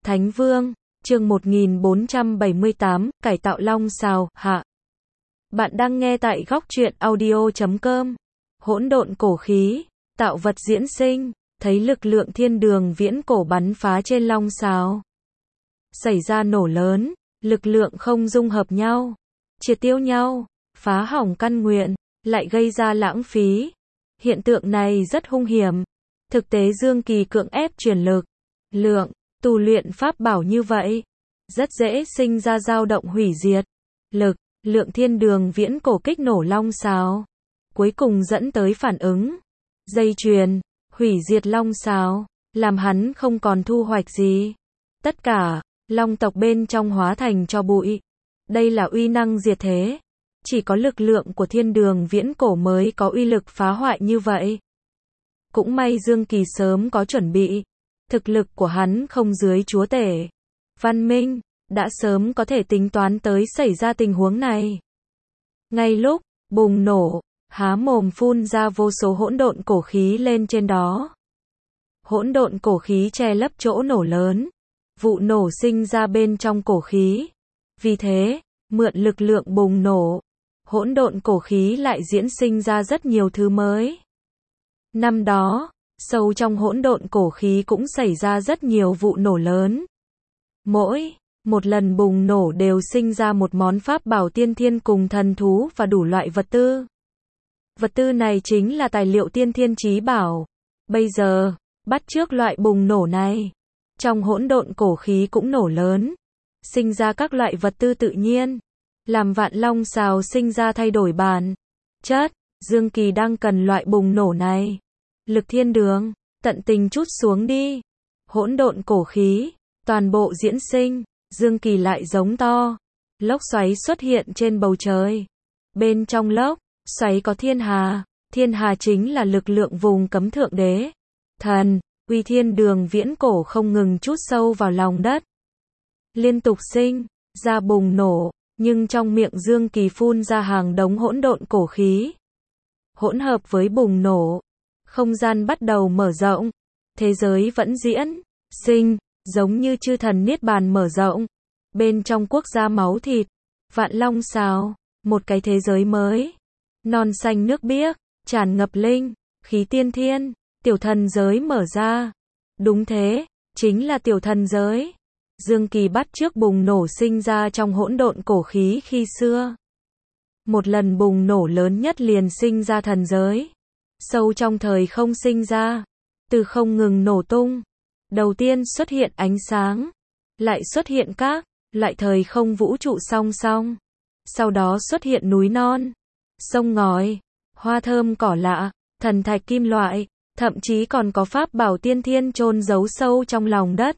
Thánh Vương, chương 1478, cải tạo long sào, hạ. Bạn đang nghe tại góc truyện audio.com. Hỗn độn cổ khí, tạo vật diễn sinh, thấy lực lượng thiên đường viễn cổ bắn phá trên long sào. Xảy ra nổ lớn, lực lượng không dung hợp nhau, triệt tiêu nhau, phá hỏng căn nguyện, lại gây ra lãng phí. Hiện tượng này rất hung hiểm. Thực tế Dương Kỳ cưỡng ép truyền lực, lượng, tu luyện pháp bảo như vậy, rất dễ sinh ra dao động hủy diệt. Lượng thiên đường viễn cổ kích nổ long sào, cuối cùng dẫn tới phản ứng dây chuyền, hủy diệt long sào, làm hắn không còn thu hoạch gì. Tất cả, long tộc bên trong hóa thành tro bụi. Đây là uy năng diệt thế. Chỉ có lực lượng của thiên đường viễn cổ mới có uy lực phá hoại như vậy. Cũng may Dương Kỳ sớm có chuẩn bị. Thực lực của hắn không dưới chúa tể văn minh, đã sớm có thể tính toán tới xảy ra tình huống này. Ngay lúc bùng nổ, há mồm phun ra vô số hỗn độn cổ khí lên trên đó. Hỗn độn cổ khí che lấp chỗ nổ lớn, vụ nổ sinh ra bên trong cổ khí. Vì thế, mượn lực lượng bùng nổ, hỗn độn cổ khí lại diễn sinh ra rất nhiều thứ mới. Năm đó, sâu trong hỗn độn cổ khí cũng xảy ra rất nhiều vụ nổ lớn. Mỗi một lần bùng nổ đều sinh ra một món pháp bảo tiên thiên cùng thần thú và đủ loại vật tư. Vật tư này chính là tài liệu tiên thiên chí bảo. Bây giờ, bắt chước loại bùng nổ này, trong hỗn độn cổ khí cũng nổ lớn, sinh ra các loại vật tư tự nhiên, làm vạn long sào sinh ra thay đổi bản chất. Dương Kỳ đang cần loại bùng nổ này. Lực thiên đường, tận tình chút xuống đi. Hỗn độn cổ khí, toàn bộ diễn sinh. Dương Kỳ lại giống to. Lốc xoáy xuất hiện trên bầu trời. Bên trong lốc xoáy có thiên hà. Thiên hà chính là lực lượng vùng cấm thượng đế. Thần, uy thiên đường viễn cổ không ngừng trút sâu vào lòng đất. Liên tục sinh ra bùng nổ, nhưng trong miệng Dương Kỳ phun ra hàng đống hỗn độn cổ khí. Hỗn hợp với bùng nổ, không gian bắt đầu mở rộng, thế giới vẫn diễn sinh, giống như chư thần niết bàn mở rộng. Bên trong quốc gia máu thịt, vạn long sào, một cái thế giới mới, non xanh nước biếc, tràn ngập linh khí tiên thiên, tiểu thần giới mở ra. Đúng thế, chính là tiểu thần giới. Dương Kỳ bắt chước bùng nổ sinh ra trong hỗn độn cổ khí khi xưa. Một lần bùng nổ lớn nhất liền sinh ra thần giới. Sâu trong thời không sinh ra, từ không ngừng nổ tung. Đầu tiên xuất hiện ánh sáng, lại xuất hiện các loại thời không vũ trụ song song. Sau đó xuất hiện núi non, sông ngòi, hoa thơm cỏ lạ, thần thạch kim loại, thậm chí còn có pháp bảo tiên thiên chôn giấu sâu trong lòng đất.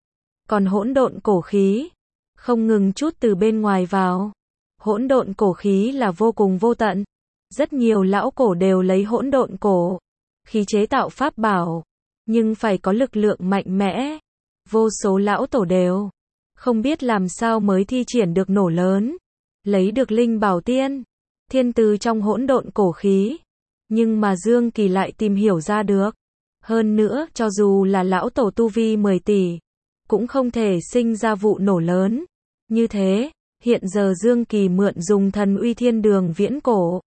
Còn hỗn độn cổ khí, không ngừng chút từ bên ngoài vào. Hỗn độn cổ khí là vô cùng vô tận. Rất nhiều lão cổ đều lấy hỗn độn cổ khí chế tạo pháp bảo, nhưng phải có lực lượng mạnh mẽ. Vô số lão tổ đều không biết làm sao mới thi triển được nổ lớn, lấy được linh bảo tiên thiên từ trong hỗn độn cổ khí. Nhưng mà Dương Kỳ lại tìm hiểu ra được. Hơn nữa, cho dù là lão tổ tu vi 10 tỷ, cũng không thể sinh ra vụ nổ lớn như thế. Hiện giờ Dương Kỳ mượn dùng thần uy thiên đường viễn cổ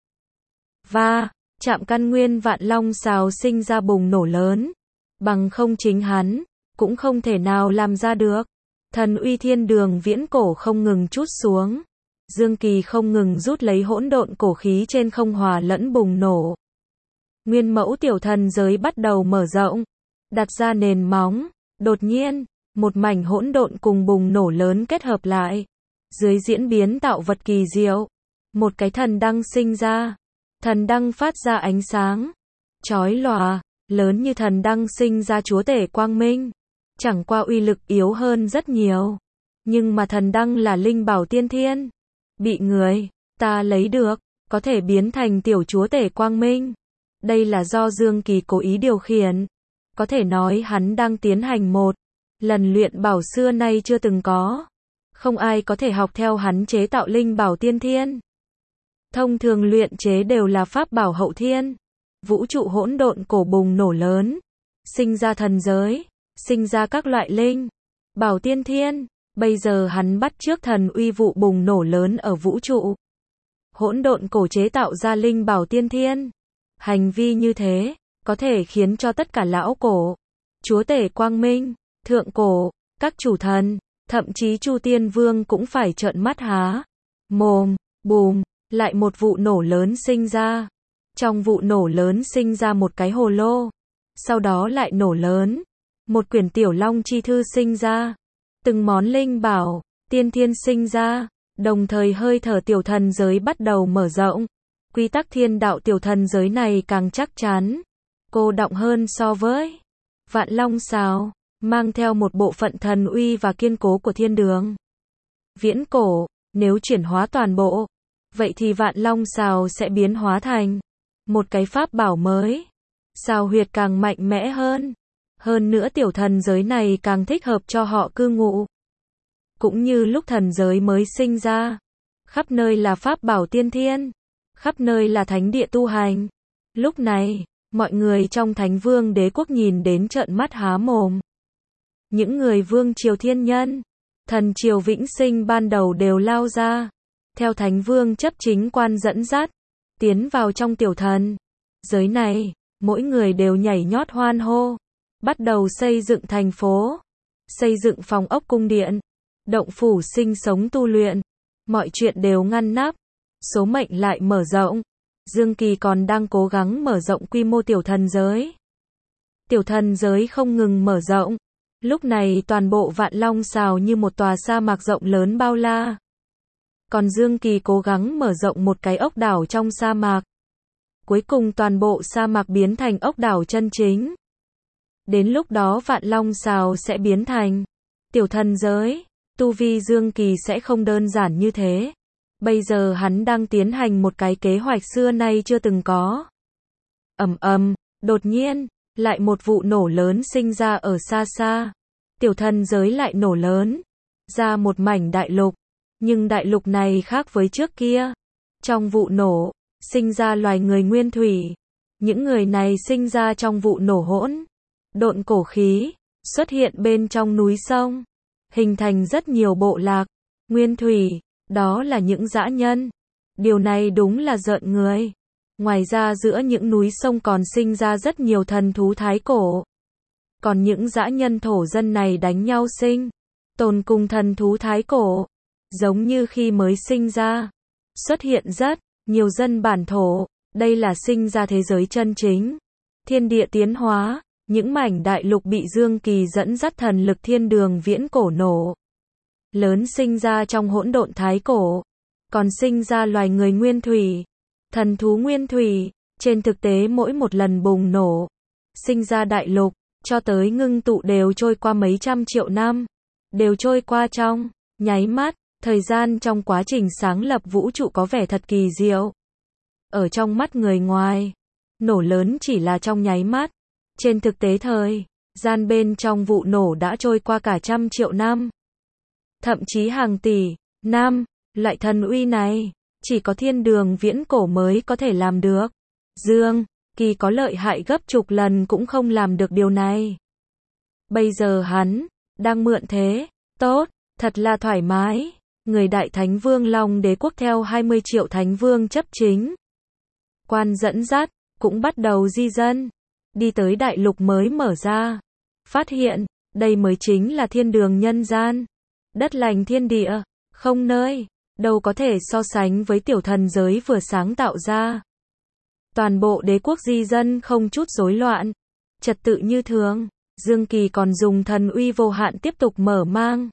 và chạm căn nguyên vạn long sào sinh ra bùng nổ lớn. Bằng không chính hắn cũng không thể nào làm ra được. Thần uy thiên đường viễn cổ không ngừng trút xuống. Dương Kỳ không ngừng rút lấy hỗn độn cổ khí trên không hòa lẫn bùng nổ. Nguyên mẫu tiểu thần giới bắt đầu mở rộng, đặt ra nền móng. Đột nhiên, một mảnh hỗn độn cùng bùng nổ lớn kết hợp lại. Dưới diễn biến tạo vật kỳ diệu, một cái thần đăng sinh ra. Thần đăng phát ra ánh sáng chói lòa, lớn như thần đăng sinh ra chúa tể quang minh. Chẳng qua uy lực yếu hơn rất nhiều. Nhưng mà thần đăng là linh bảo tiên thiên, bị người ta lấy được, có thể biến thành tiểu chúa tể quang minh. Đây là do Dương Kỳ cố ý điều khiển. Có thể nói hắn đang tiến hành một lần luyện bảo xưa nay chưa từng có. Không ai có thể học theo hắn chế tạo linh bảo tiên thiên. Thông thường luyện chế đều là pháp bảo hậu thiên. Vũ trụ hỗn độn cổ bùng nổ lớn, sinh ra thần giới, sinh ra các loại linh Bảo Tiên Thiên, bây giờ hắn bắt chước thần uy vụ bùng nổ lớn ở vũ trụ. Hỗn độn cổ chế tạo ra linh bảo tiên thiên. Hành vi như thế, có thể khiến cho tất cả lão cổ, chúa tể quang minh, thượng cổ, các chủ thần, thậm chí Chu Tiên Vương cũng phải trợn mắt há mồm. Bùm, lại một vụ nổ lớn sinh ra. Trong vụ nổ lớn sinh ra một cái hồ lô. Sau đó lại nổ lớn. Một quyển tiểu long chi thư sinh ra. Từng món linh bảo, tiên thiên sinh ra. Đồng thời hơi thở tiểu thần giới bắt đầu mở rộng. Quy tắc thiên đạo tiểu thần giới này càng chắc chắn, cô đọng hơn so với Vạn Long Sào, mang theo một bộ phận thần uy và kiên cố của thiên đường. Viễn cổ, nếu chuyển hóa toàn bộ, vậy thì Vạn Long Sào sẽ biến hóa thành một cái pháp bảo mới. Sào huyệt càng mạnh mẽ hơn. Hơn nữa tiểu thần giới này càng thích hợp cho họ cư ngụ. Cũng như lúc thần giới mới sinh ra, khắp nơi là pháp bảo tiên thiên, khắp nơi là thánh địa tu hành. Lúc này, mọi người trong Thánh Vương Đế quốc nhìn đến trợn mắt há mồm. Những người vương triều thiên nhân, thần triều vĩnh sinh ban đầu đều lao ra, theo Thánh Vương chấp chính quan dẫn dắt, tiến vào trong tiểu thần giới này, mỗi người đều nhảy nhót hoan hô, bắt đầu xây dựng thành phố, xây dựng phòng ốc cung điện, động phủ sinh sống tu luyện, mọi chuyện đều ngăn nắp, số mệnh lại mở rộng. Dương Kỳ còn đang cố gắng mở rộng quy mô tiểu thần giới. Tiểu thần giới không ngừng mở rộng. Lúc này toàn bộ Vạn Long Sào như một tòa sa mạc rộng lớn bao la. Còn Dương Kỳ cố gắng mở rộng một cái ốc đảo trong sa mạc. Cuối cùng toàn bộ sa mạc biến thành ốc đảo chân chính. Đến lúc đó Vạn Long Sào sẽ biến thành tiểu thần giới. Tu vi Dương Kỳ sẽ không đơn giản như thế. Bây giờ hắn đang tiến hành một cái kế hoạch xưa nay chưa từng có. Đột nhiên, lại một vụ nổ lớn sinh ra ở xa xa. Tiểu thần giới lại nổ lớn, ra một mảnh đại lục. Nhưng đại lục này khác với trước kia. Trong vụ nổ, sinh ra loài người nguyên thủy. Những người này sinh ra trong vụ nổ hỗn độn cổ khí, xuất hiện bên trong núi sông, hình thành rất nhiều bộ lạc nguyên thủy. Đó là những dã nhân. Điều này đúng là rợn người. Ngoài ra giữa những núi sông còn sinh ra rất nhiều thần thú thái cổ. Còn những dã nhân thổ dân này đánh nhau sinh tồn cùng thần thú thái cổ. Giống như khi mới sinh ra, xuất hiện rất nhiều dân bản thổ. Đây là sinh ra thế giới chân chính. Thiên địa tiến hóa, những mảnh đại lục bị Dương Kỳ dẫn dắt thần lực thiên đường viễn cổ nổ lớn sinh ra trong hỗn độn thái cổ, còn sinh ra loài người nguyên thủy, thần thú nguyên thủy. Trên thực tế mỗi một lần bùng nổ, sinh ra đại lục, cho tới ngưng tụ đều trôi qua mấy trăm triệu năm, đều trôi qua trong nháy mắt. Thời gian trong quá trình sáng lập vũ trụ có vẻ thật kỳ diệu. Ở trong mắt người ngoài, nổ lớn chỉ là trong nháy mắt. Trên thực tế thời gian bên trong vụ nổ đã trôi qua cả trăm triệu năm. Thậm chí hàng tỷ năm. Loại thần uy này, chỉ có thiên đường viễn cổ mới có thể làm được. Dương Kỳ có lợi hại gấp chục lần cũng không làm được điều này. Bây giờ hắn đang mượn thế tốt, thật là thoải mái. Người Đại Thánh Vương Long Đế quốc theo 20 triệu Thánh Vương chấp chính, quan dẫn dắt, cũng bắt đầu di dân, đi tới đại lục mới mở ra. Phát hiện, đây mới chính là thiên đường nhân gian, đất lành thiên địa, không nơi đâu có thể so sánh với tiểu thần giới vừa sáng tạo ra. Toàn bộ đế quốc di dân không chút rối loạn, trật tự như thường. Dương Kỳ còn dùng thần uy vô hạn tiếp tục mở mang.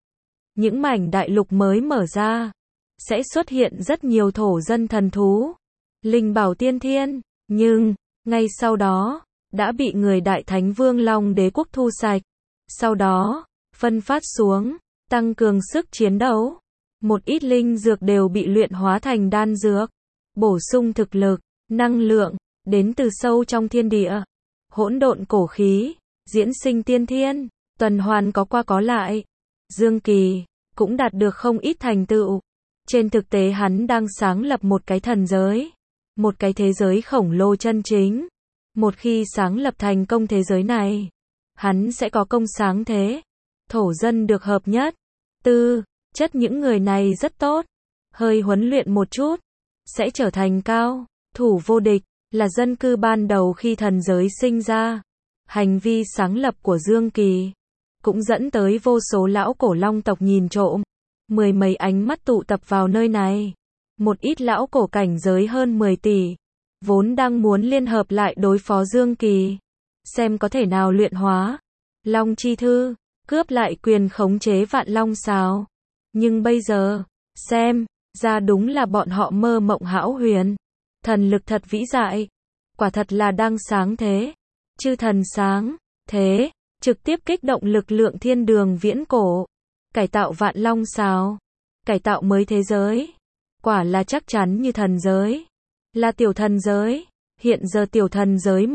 Những mảnh đại lục mới mở ra, sẽ xuất hiện rất nhiều thổ dân thần thú, linh bảo tiên thiên, nhưng, ngay sau đó, đã bị người Đại Thánh Vương Long Đế quốc thu sạch. Sau đó, phân phát xuống, tăng cường sức chiến đấu. Một ít linh dược đều bị luyện hóa thành đan dược, bổ sung thực lực, năng lượng, đến từ sâu trong thiên địa. Hỗn độn cổ khí, diễn sinh tiên thiên, tuần hoàn có qua có lại. Dương Kỳ cũng đạt được không ít thành tựu. Trên thực tế hắn đang sáng lập một cái thần giới, một cái thế giới khổng lồ chân chính. Một khi sáng lập thành công thế giới này, hắn sẽ có công sáng thế. thổ dân được hợp nhất. Tư, chất những người này rất tốt. Hơi huấn luyện một chút, sẽ trở thành cao thủ vô địch, là dân cư ban đầu khi thần giới sinh ra. Hành vi sáng lập của Dương Kỳ cũng dẫn tới vô số lão cổ long tộc nhìn trộm. Mười mấy ánh mắt tụ tập vào nơi này. Một ít lão cổ cảnh giới hơn 10 tỷ, vốn đang muốn liên hợp lại đối phó Dương Kỳ, xem có thể nào luyện hóa Long Chi Thư, cướp lại quyền khống chế Vạn Long Sào. Nhưng bây giờ, xem ra đúng là bọn họ mơ mộng hão huyền. Thần lực thật vĩ đại, quả thật là đang sáng thế. Chư thần sáng thế, trực tiếp kích động lực lượng thiên đường viễn cổ, cải tạo Vạn Long Sào, cải tạo mới thế giới. Quả là chắc chắn như thần giới, là tiểu thần giới. Hiện giờ tiểu thần giới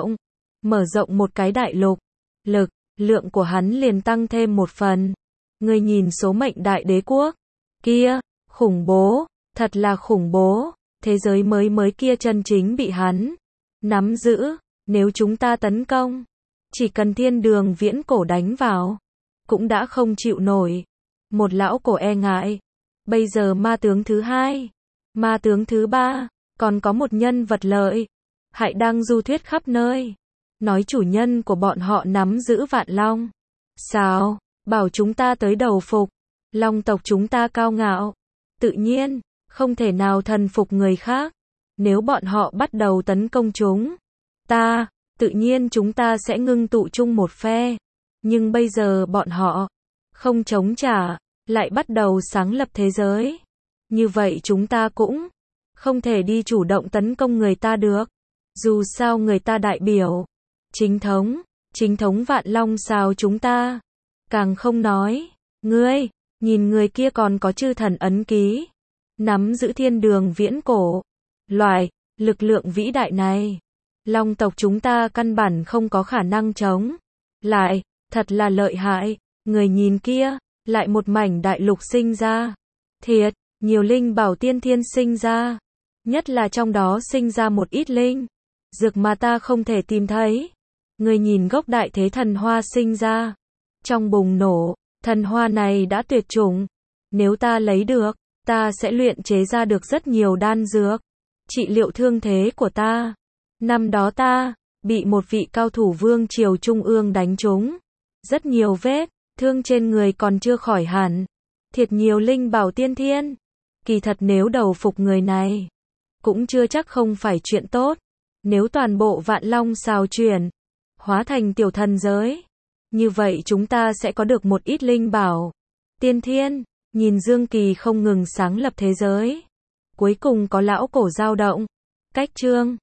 mở rộng một cái đại lục, lực lượng của hắn liền tăng thêm một phần. Người nhìn số mệnh đại đế quốc kia, khủng bố, thật là khủng bố. Thế giới mới kia chân chính bị hắn nắm giữ. Nếu chúng ta tấn công, chỉ cần thiên đường viễn cổ đánh vào, cũng đã không chịu nổi. Một lão cổ e ngại. Bây giờ ma tướng thứ hai, ma tướng thứ ba, còn có một nhân vật lợi hại đang du thuyết khắp nơi, nói chủ nhân của bọn họ nắm giữ Vạn Long Sào, bảo chúng ta tới đầu phục. Long tộc chúng ta cao ngạo, tự nhiên không thể nào thần phục người khác. Nếu bọn họ bắt đầu tấn công chúng ta, tự nhiên chúng ta sẽ ngưng tụ chung một phe. Nhưng bây giờ bọn họ không chống trả, lại bắt đầu sáng lập thế giới. Như vậy chúng ta cũng không thể đi chủ động tấn công người ta được. Dù sao người ta đại biểu chính thống Vạn Long Sào chúng ta. Càng không nói, ngươi, nhìn người kia còn có chư thần ấn ký, nắm giữ thiên đường viễn cổ. Loại lực lượng vĩ đại này, Long tộc chúng ta căn bản không có khả năng chống lại, thật là lợi hại. Người nhìn kia, lại một mảnh đại lục sinh ra. Thiệt, nhiều linh bảo tiên thiên sinh ra. Nhất là trong đó sinh ra một ít linh dược mà ta không thể tìm thấy. Người nhìn gốc đại thế thần hoa sinh ra. Trong bùng nổ, thần hoa này đã tuyệt chủng. Nếu ta lấy được, ta sẽ luyện chế ra được rất nhiều đan dược, trị liệu thương thế của ta. Năm đó ta bị một vị cao thủ vương triều trung ương đánh trúng, rất nhiều vết thương trên người còn chưa khỏi hẳn. Thiệt nhiều linh bảo tiên thiên. Kỳ thật nếu đầu phục người này, cũng chưa chắc không phải chuyện tốt. Nếu toàn bộ Vạn Long Sào chuyển hóa thành tiểu thần giới, như vậy chúng ta sẽ có được một ít linh bảo tiên thiên. Nhìn Dương Kỳ không ngừng sáng lập thế giới, cuối cùng có lão cổ dao động. Cách chương